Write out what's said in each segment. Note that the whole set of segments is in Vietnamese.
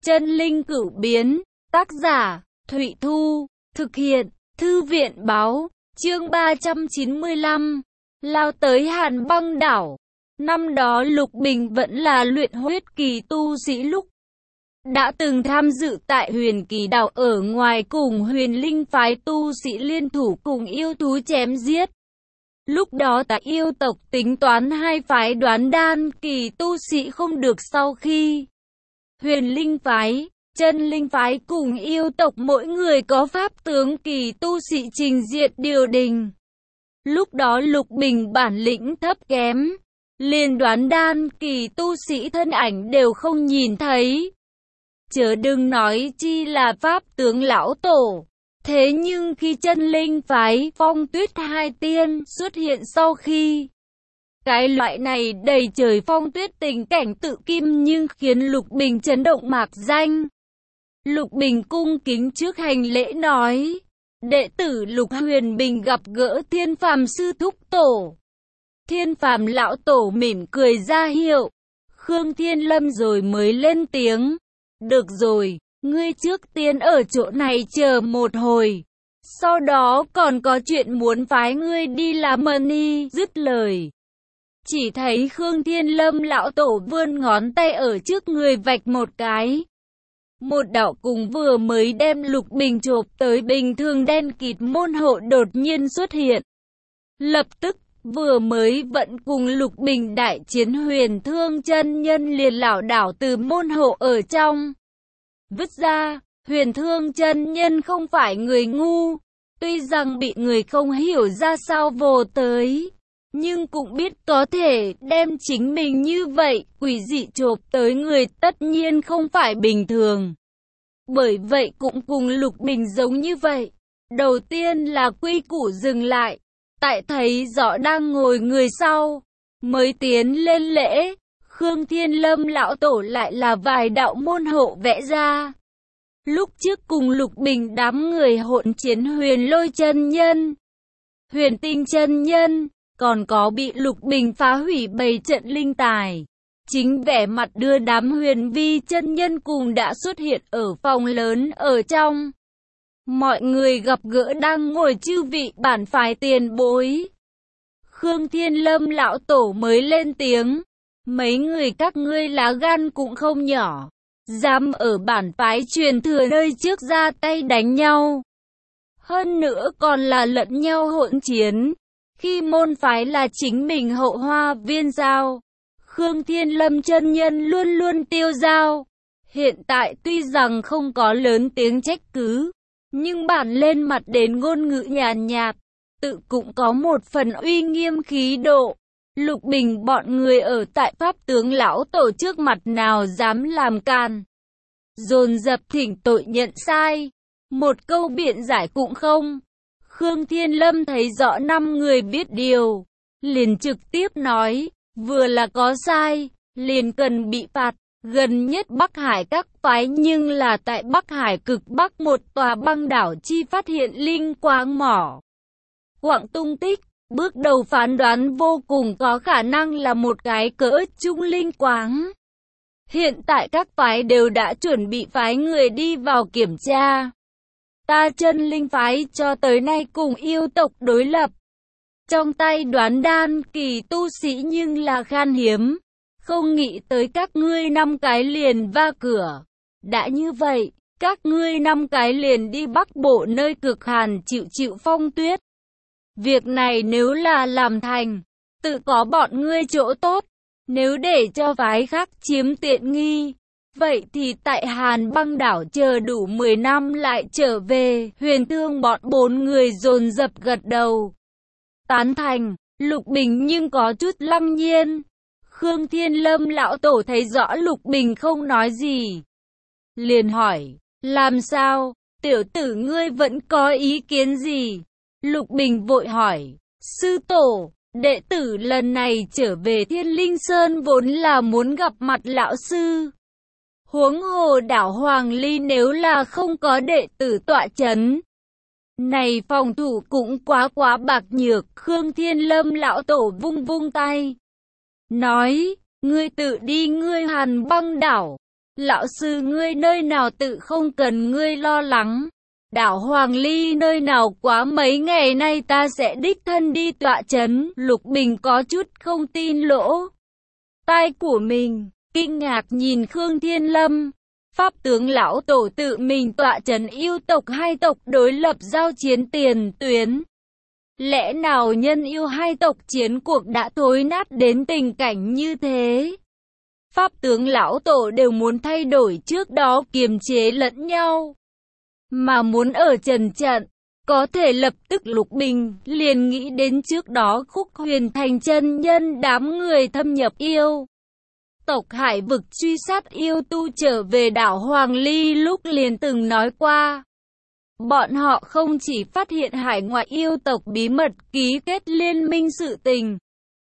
Chân linh cửu biến, tác giả, Thụy Thu, thực hiện, Thư viện báo, chương 395, lao tới Hàn Băng Đảo. Năm đó Lục Bình vẫn là luyện huyết kỳ tu sĩ lúc đã từng tham dự tại Huyền Kỳ Đảo ở ngoài cùng Huyền Linh phái tu sĩ liên thủ cùng yêu thú chém giết. Lúc đó tại yêu tộc tính toán hai phái đoán đan kỳ tu sĩ không được sau khi Huyền Linh phái, Chân Linh phái cùng yêu tộc mỗi người có pháp tướng kỳ tu sĩ trình diện điều đình. Lúc đó Lục Bình bản lĩnh thấp kém, liền đoán đan kỳ tu sĩ thân ảnh đều không nhìn thấy. Chớ đừng nói chi là pháp tướng lão tổ. Thế nhưng khi Chân Linh phái Phong Tuyết hai tiên xuất hiện sau khi cái loại này đầy trời phong tuyết tình cảnh tự kim nhưng khiến Lục Bình chấn động mạc danh. Lục Bình cung kính trước hành lễ nói: đệ tử Lục Huyền Bình gặp gỡ Thiên Phàm sư thúc tổ. Thiên Phàm lão tổ mỉm cười ra hiệu. Khương Thiên Lâm rồi mới lên tiếng: được rồi, ngươi trước tiên ở chỗ này chờ một hồi. Sau đó còn có chuyện muốn phái ngươi đi làm mani. Dứt lời, chỉ thấy Khương Thiên Lâm lão tổ vươn ngón tay ở trước người vạch một cái. Một đạo cùng vừa mới đem Lục Bình chộp tới bình thường đen kịt môn hộ đột nhiên xuất hiện. Lập tức, vừa mới vẫn cùng Lục Bình đại chiến Huyền Thương chân nhân liền lảo đảo từ môn hộ ở trong vứt ra. Huyền Thương chân nhân không phải người ngu, tuy rằng bị người không hiểu ra sao vồ tới, nhưng cũng biết có thể đem chính mình như vậy quỷ dị chộp tới người tất nhiên không phải bình thường. Bởi vậy cũng cùng Lục Bình giống như vậy. Đầu tiên là quy củ dừng lại, tại thấy rõ đang ngồi người sau, mới tiến lên lễ. Khương Thiên Lâm lão tổ lại là vài đạo môn hộ vẽ ra. Lúc trước cùng Lục Bình đám người hỗn chiến Huyền Lôi chân nhân, Huyền Tinh chân nhân, còn có bị Lục Bình phá hủy bầy trận linh tài. Chính vẻ mặt đưa đám Huyền Vi chân nhân cùng đã xuất hiện ở phòng lớn ở trong. Mọi người gặp gỡ đang ngồi chư vị bản phái tiền bối. Khương Thiên Lâm lão tổ mới lên tiếng: mấy người các ngươi lá gan cũng không nhỏ, dám ở bản phái truyền thừa nơi trước ra tay đánh nhau. Hơn nữa còn là lẫn nhau hỗn chiến, khi môn phái là chính mình Hậu Hoa Viên giao. Khương Thiên Lâm chân nhân luôn luôn tiêu dao. Hiện tại tuy rằng không có lớn tiếng trách cứ, nhưng bản lên mặt đến ngôn ngữ nhàn nhạt, tự cũng có một phần uy nghiêm khí độ. Lục Bình bọn người ở tại pháp tướng lão tổ trước mặt nào dám làm càn, dồn dập thỉnh tội nhận sai, một câu biện giải cũng không. Khương Thiên Lâm thấy rõ năm người biết điều, liền trực tiếp nói: vừa là có sai, liền cần bị phạt. Gần nhất Bắc Hải các phái nhưng là tại Bắc Hải cực Bắc một tòa băng đảo chi phát hiện linh quáng mỏ quặng tung tích. Bước đầu phán đoán vô cùng có khả năng là một cái cỡ trung linh quáng. Hiện tại các phái đều đã chuẩn bị phái người đi vào kiểm tra. Ta Chân Linh phái cho tới nay cùng yêu tộc đối lập, trong tay đoán đan kỳ tu sĩ nhưng là khan hiếm. Không nghĩ tới các ngươi 5 cái liền va cửa. Đã như vậy, các ngươi 5 cái liền đi Bắc Bộ nơi cực hàn chịu phong tuyết. Việc này nếu là làm thành, tự có bọn ngươi chỗ tốt. Nếu để cho phái khác chiếm tiện nghi, vậy thì tại Hàn Băng Đảo chờ đủ 10 năm lại trở về. Huyền Thương bọn 4 người dồn dập gật đầu tán thành. Lục Bình nhưng có chút lăng nhiên. Khương Thiên Lâm lão tổ thấy rõ Lục Bình không nói gì, liền hỏi: làm sao, tiểu tử ngươi vẫn có ý kiến gì? Lục Bình vội hỏi: sư tổ, đệ tử lần này trở về Thiên Linh Sơn vốn là muốn gặp mặt lão sư. Huống hồ đảo Hoàng Ly nếu là không có đệ tử tọa chấn, này phòng thủ cũng quá bạc nhược. Khương Thiên Lâm lão tổ vung vung tay, nói: ngươi tự đi ngươi Hàn Băng Đảo. Lão sư ngươi nơi nào tự không cần ngươi lo lắng. Đảo Hoàng Ly nơi nào quá mấy ngày nay ta sẽ đích thân đi tọa chấn. Lục Bình có chút không tin lỗ tai của mình, kinh ngạc nhìn Khương Thiên Lâm. Pháp tướng lão tổ tự mình tọa chấn yêu tộc hai tộc đối lập giao chiến tiền tuyến. Lẽ nào nhân yêu hai tộc chiến cuộc đã thối nát đến tình cảnh như thế? Pháp tướng lão tổ đều muốn thay đổi trước đó kiềm chế lẫn nhau, mà muốn ở trần trận. Có thể lập tức Lục Bình liền nghĩ đến trước đó Khúc Huyền Thành chân nhân đám người thâm nhập yêu tộc hải vực truy sát yêu tu trở về đảo Hoàng Ly lúc liền từng nói qua. Bọn họ không chỉ phát hiện hải ngoại yêu tộc bí mật ký kết liên minh sự tình.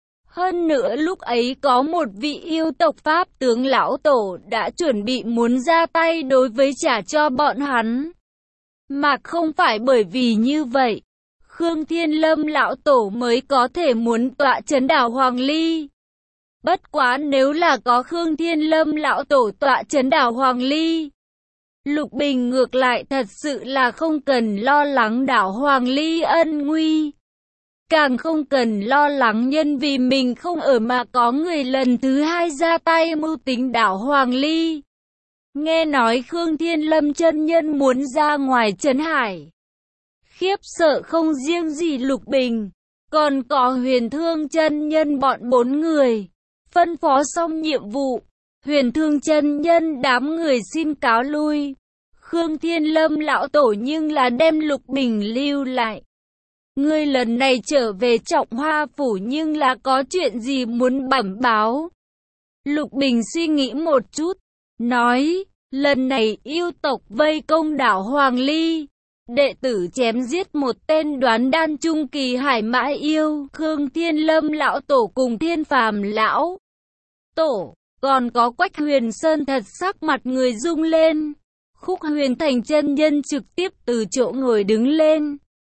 Hơn nữa lúc ấy có một vị yêu tộc pháp tướng lão tổ đã chuẩn bị muốn ra tay đối với trả cho bọn hắn. Mà không phải bởi vì như vậy, Khương Thiên Lâm lão tổ mới có thể muốn tọa chấn đảo Hoàng Ly. Bất quá nếu là có Khương Thiên Lâm lão tổ tọa chấn đảo Hoàng Ly, Lục Bình ngược lại thật sự là không cần lo lắng đảo Hoàng Ly ân nguy. Càng không cần lo lắng nhân vì mình không ở mà có người lần thứ hai ra tay mưu tính đảo Hoàng Ly. Nghe nói Khương Thiên Lâm chân nhân muốn ra ngoài trấn hải. Khiếp sợ không riêng gì Lục Bình, còn có Huyền Thương chân nhân bọn 4 người. Phân phó xong nhiệm vụ, Huyền Thương chân nhân đám người xin cáo lui. Khương Thiên Lâm lão tổ nhưng là đem Lục Bình lưu lại. Ngươi lần này trở về Trọng Hoa Phủ nhưng là có chuyện gì muốn bẩm báo? Lục Bình suy nghĩ một chút, nói, lần này yêu tộc vây công đảo Hoàng Ly. Đệ tử chém giết một tên đoán đan trung kỳ hải mã yêu, Khương Thiên Lâm lão tổ cùng Thiên Phàm lão tổ, còn có Quách Huyền Sơn thật sắc mặt người rung lên. Khúc Huyền Thành chân nhân trực tiếp từ chỗ ngồi đứng lên,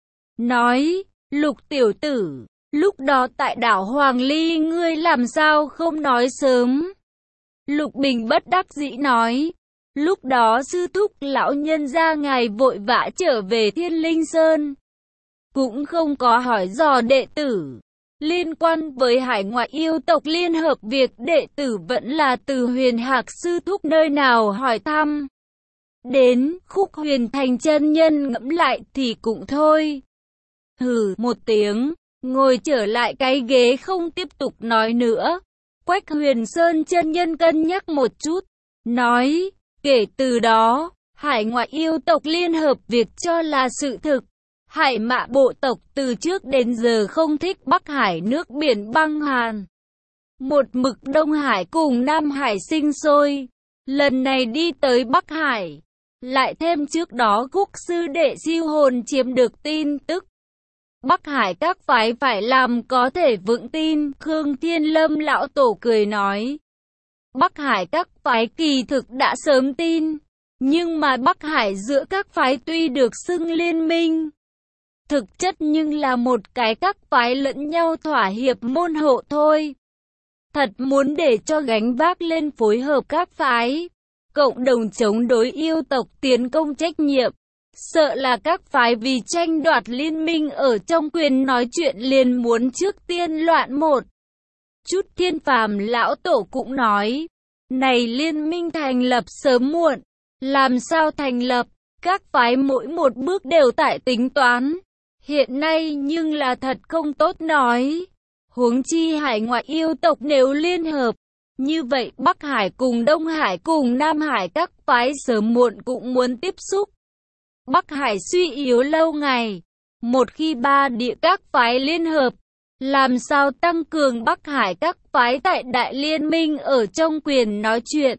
nói, Lục tiểu tử, lúc đó tại đảo Hoàng Ly ngươi làm sao không nói sớm? Lục Bình bất đắc dĩ nói, lúc đó sư thúc lão nhân gia ngài vội vã trở về Thiên Linh Sơn, cũng không có hỏi dò đệ tử. Liên quan với hải ngoại yêu tộc liên hợp việc đệ tử vẫn là từ Huyền Hạc sư thúc nơi nào hỏi thăm. Đến Khúc Huyền Thành chân nhân ngẫm lại thì cũng thôi. Hừ một tiếng, ngồi trở lại cái ghế không tiếp tục nói nữa. Quách Huyền Sơn chân nhân cân nhắc một chút, nói, kể từ đó, hải ngoại yêu tộc liên hợp việc cho là sự thực. Hải mã bộ tộc từ trước đến giờ không thích Bắc Hải nước biển băng hàn. Một mực Đông Hải cùng Nam Hải sinh sôi. Lần này đi tới Bắc Hải, lại thêm trước đó Khúc sư đệ siêu hồn chiếm được tin tức. Bắc Hải các phái phải làm có thể vững tin, Khương Thiên Lâm lão tổ cười nói. Bắc Hải các phái kỳ thực đã sớm tin, nhưng mà Bắc Hải giữa các phái tuy được xưng liên minh, thực chất nhưng là một cái các phái lẫn nhau thỏa hiệp môn hộ thôi. Thật muốn để cho gánh vác lên phối hợp các phái, cộng đồng chống đối yêu tộc tiến công trách nhiệm. Sợ là các phái vì tranh đoạt liên minh ở trong quyền nói chuyện liền muốn trước tiên loạn một chút. Thiên Phàm lão tổ cũng nói, này liên minh thành lập sớm muộn, làm sao thành lập, các phái mỗi một bước đều tại tính toán. Hiện nay nhưng là thật không tốt nói. Huống chi hải ngoại yêu tộc nếu liên hợp, như vậy Bắc Hải cùng Đông Hải cùng Nam Hải các phái sớm muộn cũng muốn tiếp xúc. Bắc Hải suy yếu lâu ngày, một khi ba địa các phái liên hợp, làm sao tăng cường Bắc Hải các phái tại đại liên minh ở trong quyền nói chuyện?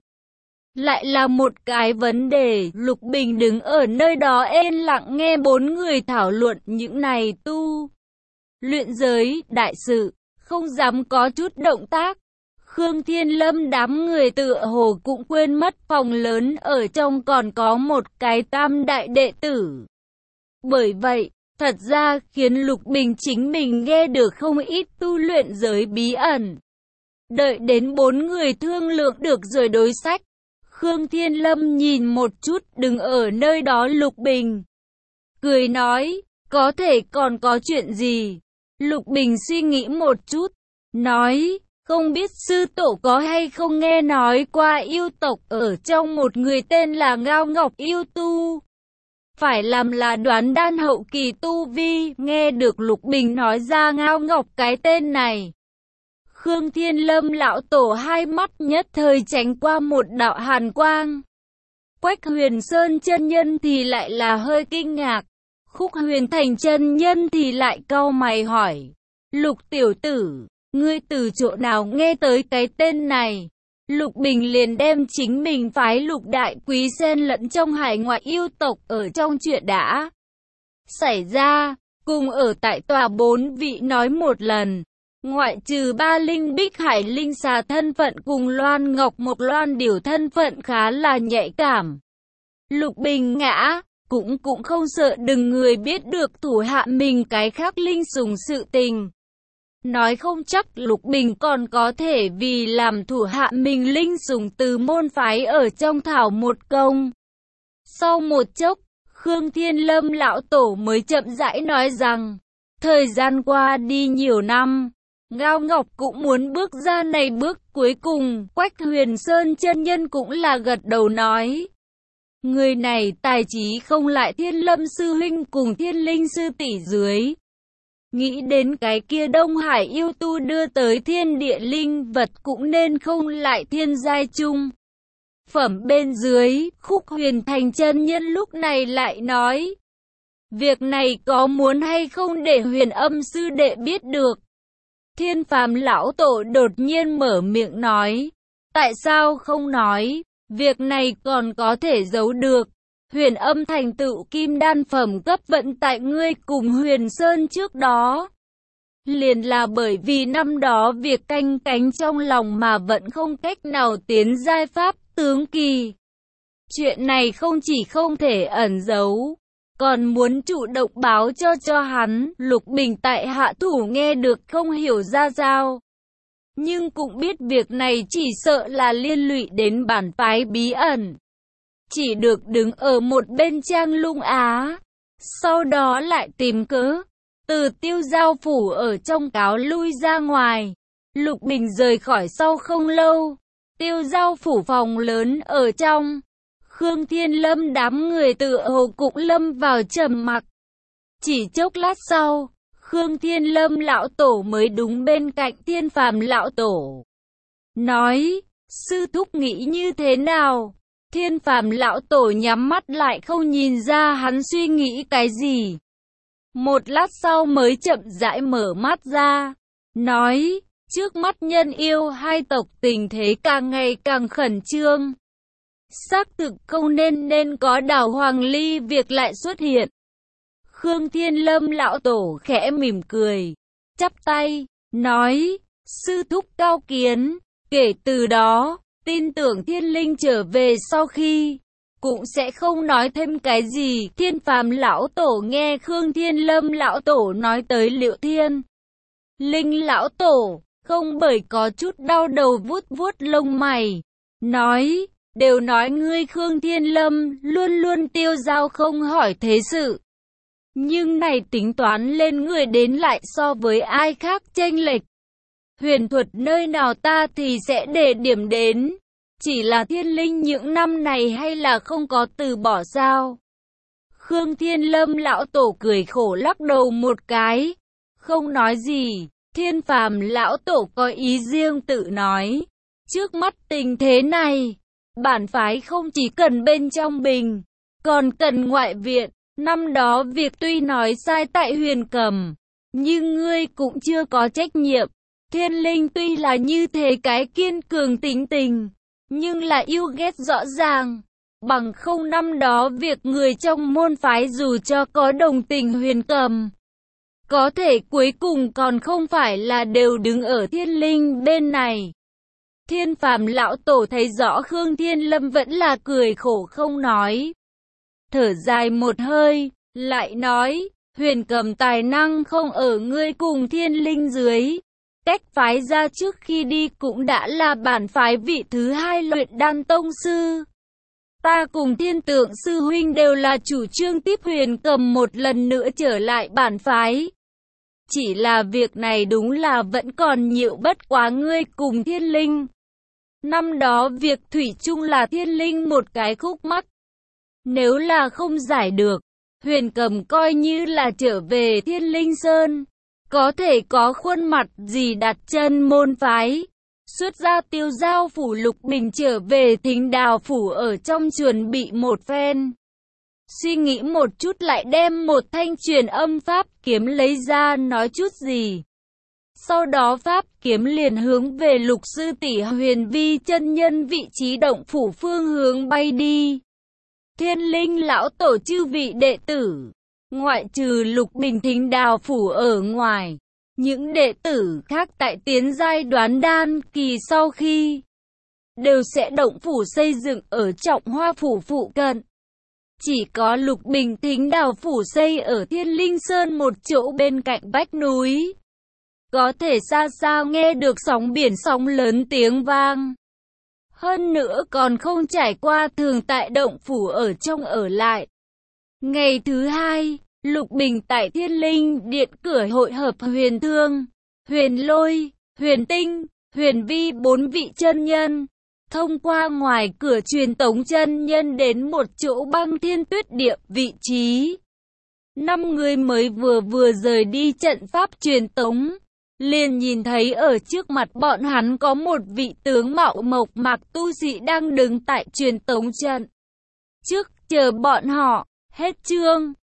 Lại là một cái vấn đề. Lục Bình đứng ở nơi đó yên lặng nghe 4 người thảo luận những này tu luyện giới đại sự, không dám có chút động tác. Khương Thiên Lâm đám người tựa hồ cũng quên mất phòng lớn ở trong còn có một cái tam đại đệ tử. Bởi vậy, thật ra khiến Lục Bình chính mình nghe được không ít tu luyện giới bí ẩn. Đợi đến 4 người thương lượng được rồi đối sách, Khương Thiên Lâm nhìn một chút đứng ở nơi đó Lục Bình. Cười nói, có thể còn có chuyện gì? Lục Bình suy nghĩ một chút, nói, không biết sư tổ có hay không nghe nói qua yêu tộc ở trong một người tên là Ngao Ngọc yêu tu. Phải làm là đoán đan hậu kỳ tu vi, nghe được Lục Bình nói ra Ngao Ngọc cái tên này. Khương Thiên Lâm lão tổ hai mắt nhất thời tránh qua một đạo hàn quang. Quách Huyền Sơn chân nhân thì lại là hơi kinh ngạc. Khúc Huyền Thành chân nhân thì lại cau mày hỏi. Lục tiểu tử, ngươi từ chỗ nào nghe tới cái tên này? Lục Bình liền đem chính mình phái Lục đại quý xen lẫn trong hải ngoại yêu tộc ở trong chuyện đã xảy ra, cùng ở tại tòa 4 vị nói một lần. Ngoại trừ ba linh bích hải linh xà thân phận cùng Loan Ngọc Mộc Loan Điểu thân phận khá là nhạy cảm. Lục Bình ngã, cũng không sợ đừng người biết được thủ hạ mình cái khác linh sủng sự tình. Nói không chắc Lục Bình còn có thể vì làm thủ hạ mình linh sủng từ môn phái ở trong thảo một công. Sau một chốc, Khương Thiên Lâm lão tổ mới chậm rãi nói rằng, thời gian qua đi nhiều năm, Ngao Ngọc cũng muốn bước ra này bước cuối cùng. Quách Huyền Sơn chân nhân cũng là gật đầu nói, người này tài trí không lại Thiên Lâm sư huynh cùng Thiên Linh sư tỷ dưới. Nghĩ đến cái kia Đông Hải yêu tu đưa tới thiên địa linh vật cũng nên không lại thiên giai chung. Phẩm bên dưới, Khúc Huyền Thành chân nhân lúc này lại nói, việc này có muốn hay không để Huyền Âm sư đệ biết được? Thiên Phàm lão tổ đột nhiên mở miệng nói, tại sao không nói, việc này còn có thể giấu được. Huyền Âm thành tựu kim đan phẩm cấp vận tại ngươi cùng Huyền Sơn trước đó. Liền là bởi vì năm đó việc canh cánh trong lòng mà vẫn không cách nào tiến giai pháp tướng kỳ. Chuyện này không chỉ không thể ẩn giấu, còn muốn chủ động báo cho hắn. Lục Bình tại hạ thủ nghe được không hiểu ra sao, nhưng cũng biết việc này chỉ sợ là liên lụy đến bản phái bí ẩn. Chỉ được đứng ở một bên trang lung á, sau đó lại tìm cớ từ Tiêu Giao phủ ở trong cáo lui ra ngoài. Lục Bình rời khỏi sau không lâu, Tiêu Giao phủ phòng lớn ở trong, Khương Thiên Lâm đám người tựa hồ cũng lâm vào trầm mặc. Chỉ chốc lát sau, Khương Thiên Lâm lão tổ mới đúng bên cạnh Thiên Phàm lão tổ, nói, sư thúc nghĩ như thế nào? Thiên Phàm lão tổ nhắm mắt lại không nhìn ra hắn suy nghĩ cái gì. Một lát sau mới chậm rãi mở mắt ra, nói, trước mắt nhân yêu hai tộc tình thế càng ngày càng khẩn trương. Xác thực không nên có đảo Hoàng Ly việc lại xuất hiện. Khương Thiên Lâm lão tổ khẽ mỉm cười, chắp tay, nói, sư thúc cao kiến. Kể từ đó, tin tưởng Thiên Linh trở về sau khi, cũng sẽ không nói thêm cái gì. Thiên Phàm lão tổ nghe Khương Thiên Lâm lão tổ nói tới Liệu Thiên Linh lão tổ, không bởi có chút đau đầu vuốt vuốt lông mày, nói, đều nói ngươi Khương Thiên Lâm luôn luôn tiêu dao không hỏi thế sự. Nhưng này tính toán lên người đến lại so với ai khác chênh lệch. Huyền thuật nơi nào ta thì sẽ để điểm đến. Chỉ là Thiên Linh những năm này hay là không có từ bỏ sao? Khương Thiên Lâm lão tổ cười khổ lắc đầu một cái, không nói gì. Thiên Phàm lão tổ có ý riêng tự nói, trước mắt tình thế này, bản phái không chỉ cần bên trong bình, còn cần ngoại viện. Năm đó việc tuy nói sai tại Huyền Cầm, nhưng ngươi cũng chưa có trách nhiệm. Thiên Linh tuy là như thế cái kiên cường tính tình, nhưng là yêu ghét rõ ràng. Bằng không năm đó việc người trong môn phái dù cho có đồng tình Huyền Cầm, có thể cuối cùng còn không phải là đều đứng ở Thiên Linh bên này. Thiên Phàm lão tổ thấy rõ Khương Thiên Lâm vẫn là cười khổ không nói. Thở dài một hơi, lại nói, Huyền Cầm tài năng không ở ngươi cùng Thiên Linh dưới. Cách phái ra trước khi đi cũng đã là bản phái vị thứ hai luyện đan tông sư. Ta cùng Thiên Tượng sư huynh đều là chủ trương tiếp Huyền Cầm một lần nữa trở lại bản phái. Chỉ là việc này đúng là vẫn còn nhiều bất quá ngươi cùng Thiên Linh. Năm đó việc thủy chung là Thiên Linh một cái khúc mắc. Nếu là không giải được, Huyền Cầm coi như là trở về Thiên Linh Sơn. Có thể có khuôn mặt gì đặt chân môn phái. Xuất ra Tiêu Giao phủ, Lục Bình trở về Thính Đào phủ ở trong chuẩn bị một phen. Suy nghĩ một chút lại đem một thanh truyền âm pháp kiếm lấy ra nói chút gì. Sau đó pháp kiếm liền hướng về Lục sư tỷ Huyền Vi chân nhân vị trí động phủ phương hướng bay đi. Thiên Linh lão tổ chư vị đệ tử, ngoại trừ Lục Bình Thính Đào phủ ở ngoài, những đệ tử khác tại tiến giai đoán đan kỳ sau khi đều sẽ động phủ xây dựng ở Trọng Hoa phủ phụ cận. Chỉ có Lục Bình Thính Đào phủ xây ở Thiên Linh Sơn một chỗ bên cạnh vách núi. Có thể xa xa nghe được sóng biển sóng lớn tiếng vang. Hơn nữa còn không trải qua thường tại động phủ ở trong ở lại. Ngày thứ hai, Lục Bình tại Thiên Linh Điện cửa hội hợp Huyền Thương, Huyền Lôi, Huyền Tinh, Huyền Vi bốn vị chân nhân. Thông qua ngoài cửa truyền tống chân nhân đến một chỗ Băng Thiên Tuyết Địa vị trí. 5 người mới vừa rời đi trận pháp truyền tống, liền nhìn thấy ở trước mặt bọn hắn có một vị tướng mạo mộc mạc tu sĩ đang đứng tại truyền tống trận. Trước chờ bọn họ, hết chương.